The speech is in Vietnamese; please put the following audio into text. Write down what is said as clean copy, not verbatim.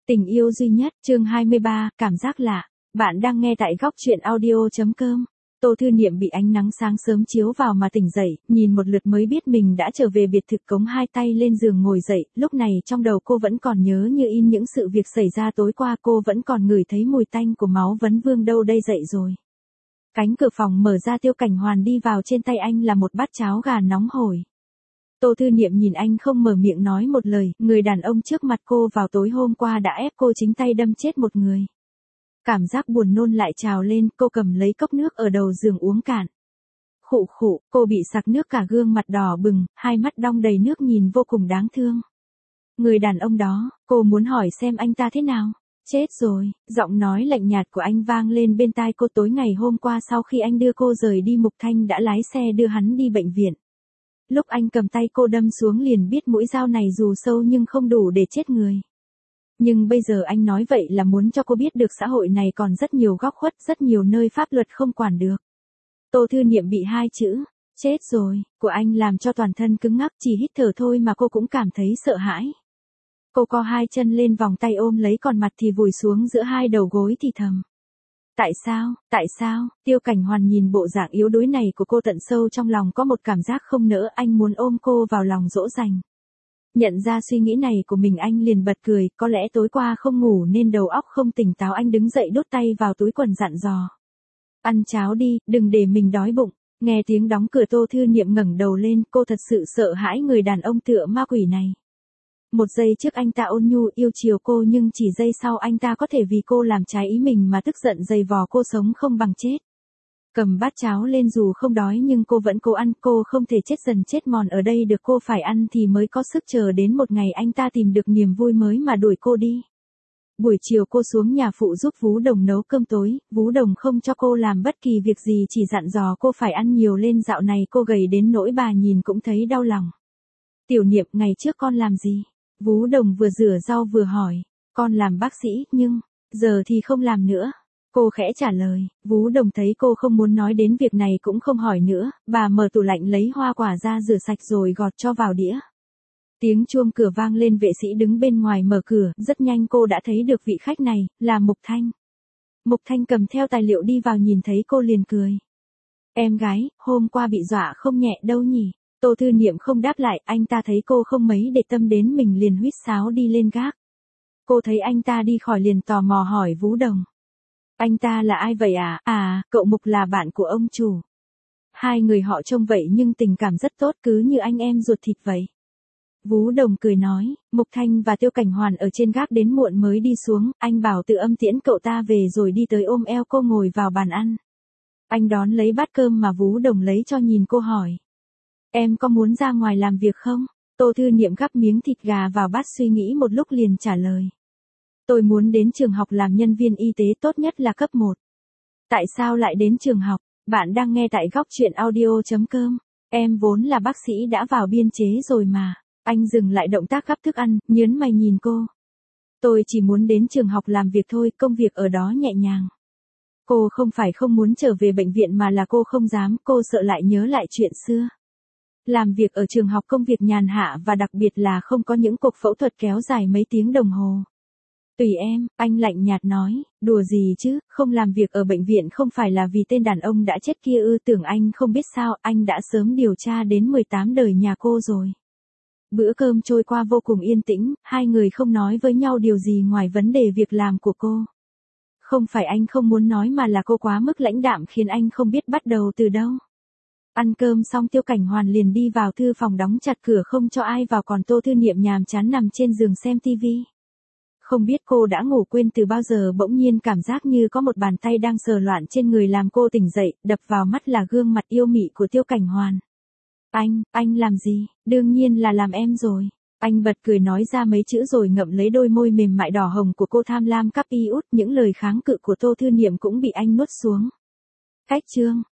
Tình yêu duy nhất, chương 23, cảm giác lạ. Bạn đang nghe tại góc truyện audio.com. Tô Thư Niệm bị ánh nắng sáng sớm chiếu vào mà tỉnh dậy, nhìn một lượt mới biết mình đã trở về biệt thự, cống hai tay lên giường ngồi dậy, lúc này trong đầu cô vẫn còn nhớ như in những sự việc xảy ra tối qua, cô vẫn còn ngửi thấy mùi tanh của máu vấn vương. Đâu đây dậy rồi. Cánh cửa phòng mở ra, Tiêu Cảnh Hoàn đi vào, trên tay anh là một bát cháo gà nóng hổi. Tô Thư Niệm nhìn anh không mở miệng nói một lời, người đàn ông trước mặt cô vào tối hôm qua đã ép cô chính tay đâm chết một người. Cảm giác buồn nôn lại trào lên, cô cầm lấy cốc nước ở đầu giường uống cạn. Khụ khụ, cô bị sặc nước cả gương mặt đỏ bừng, hai mắt đong đầy nước nhìn vô cùng đáng thương. Người đàn ông đó, cô muốn hỏi xem anh ta thế nào. Chết rồi, giọng nói lạnh nhạt của anh vang lên bên tai cô. Tối ngày hôm qua sau khi anh đưa cô rời đi, Mục Thanh đã lái xe đưa hắn đi bệnh viện. Lúc anh cầm tay cô đâm xuống liền biết mũi dao này dù sâu nhưng không đủ để chết người. Nhưng bây giờ anh nói vậy là muốn cho cô biết được xã hội này còn rất nhiều góc khuất, rất nhiều nơi pháp luật không quản được. Tô Thư Niệm bị hai chữ, chết rồi, của anh làm cho toàn thân cứng ngắc, chỉ hít thở thôi mà cô cũng cảm thấy sợ hãi. Cô co hai chân lên, vòng tay ôm lấy, còn mặt thì vùi xuống giữa hai đầu gối thì thầm. Tại sao, Tiêu Cảnh Hoàn nhìn bộ dạng yếu đuối này của cô, tận sâu trong lòng có một cảm giác không nỡ, anh muốn ôm cô vào lòng dỗ dành. Nhận ra suy nghĩ này của mình, anh liền bật cười, có lẽ tối qua không ngủ nên đầu óc không tỉnh táo. Anh đứng dậy đút tay vào túi quần dặn dò. Ăn cháo đi, đừng để mình đói bụng. Nghe tiếng đóng cửa, Tô Thư Niệm ngẩng đầu lên, cô thật sự sợ hãi người đàn ông tựa ma quỷ này. Một giây trước anh ta ôn nhu yêu chiều cô, nhưng chỉ giây sau anh ta có thể vì cô làm trái ý mình mà tức giận giày vò cô sống không bằng chết. Cầm bát cháo lên, dù không đói nhưng cô vẫn cố ăn, cô không thể chết dần chết mòn ở đây được, cô phải ăn thì mới có sức chờ đến một ngày anh ta tìm được niềm vui mới mà đuổi cô đi. Buổi chiều cô xuống nhà phụ giúp Vú Đồng nấu cơm tối, Vú Đồng không cho cô làm bất kỳ việc gì, chỉ dặn dò cô phải ăn nhiều lên, dạo này cô gầy đến nỗi bà nhìn cũng thấy đau lòng. Tiểu Niệm, ngày trước con làm gì? Vú Đồng vừa rửa rau vừa hỏi. Con làm bác sĩ, nhưng giờ thì không làm nữa. Cô khẽ trả lời. Vú Đồng thấy cô không muốn nói đến việc này cũng không hỏi nữa, bà mở tủ lạnh lấy hoa quả ra rửa sạch rồi gọt cho vào đĩa. Tiếng chuông cửa vang lên, vệ sĩ đứng bên ngoài mở cửa, rất nhanh cô đã thấy được vị khách này, là Mục Thanh. Mục Thanh cầm theo tài liệu đi vào, nhìn thấy cô liền cười. Em gái, hôm qua bị dọa không nhẹ đâu nhỉ? Tô Thư Niệm không đáp lại, anh ta thấy cô không mấy để tâm đến mình liền huýt sáo đi lên gác. Cô thấy anh ta đi khỏi liền tò mò hỏi Vú Đồng. Anh ta là ai vậy à? À, cậu Mục là bạn của ông chủ. Hai người họ trông vậy nhưng tình cảm rất tốt, cứ như anh em ruột thịt vậy. Vú Đồng cười nói, Mục Thanh và Tiêu Cảnh Hoàn ở trên gác đến muộn mới đi xuống, anh bảo Từ Âm tiễn cậu ta về rồi đi tới ôm eo cô ngồi vào bàn ăn. Anh đón lấy bát cơm mà Vú Đồng lấy cho, nhìn cô hỏi. Em có muốn ra ngoài làm việc không? Tô Thư Niệm gắp miếng thịt gà vào bát, suy nghĩ một lúc liền trả lời. Tôi muốn đến trường học làm nhân viên y tế, tốt nhất là cấp 1. Tại sao lại đến trường học? Bạn đang nghe tại góc truyện audio.com. Em vốn là bác sĩ đã vào biên chế rồi mà. Anh dừng lại động tác gắp thức ăn, nhớn mày nhìn cô. Tôi chỉ muốn đến trường học làm việc thôi, công việc ở đó nhẹ nhàng. Cô không phải không muốn trở về bệnh viện mà là cô không dám, cô sợ lại nhớ lại chuyện xưa. Làm việc ở trường học công việc nhàn hạ và đặc biệt là không có những cuộc phẫu thuật kéo dài mấy tiếng đồng hồ. Tùy em, anh lạnh nhạt nói, đùa gì chứ, không làm việc ở bệnh viện không phải là vì tên đàn ông đã chết kia ư? Tưởng anh không biết sao, anh đã sớm điều tra đến 18 đời nhà cô rồi. Bữa cơm trôi qua vô cùng yên tĩnh, hai người không nói với nhau điều gì ngoài vấn đề việc làm của cô. Không phải anh không muốn nói mà là cô quá mức lãnh đạm khiến anh không biết bắt đầu từ đâu. Ăn cơm xong, Tiêu Cảnh Hoàn liền đi vào thư phòng đóng chặt cửa không cho ai vào, còn Tô Thư Niệm nhàm chán nằm trên giường xem tivi. Không biết cô đã ngủ quên từ bao giờ, bỗng nhiên cảm giác như có một bàn tay đang sờ loạn trên người làm cô tỉnh dậy, đập vào mắt là gương mặt yêu mị của Tiêu Cảnh Hoàn. Anh làm gì? Đương nhiên là làm em rồi. Anh bật cười nói ra mấy chữ rồi ngậm lấy đôi môi mềm mại đỏ hồng của cô, tham lam cắp y út, những lời kháng cự của Tô Thư Niệm cũng bị anh nuốt xuống. Cách chương,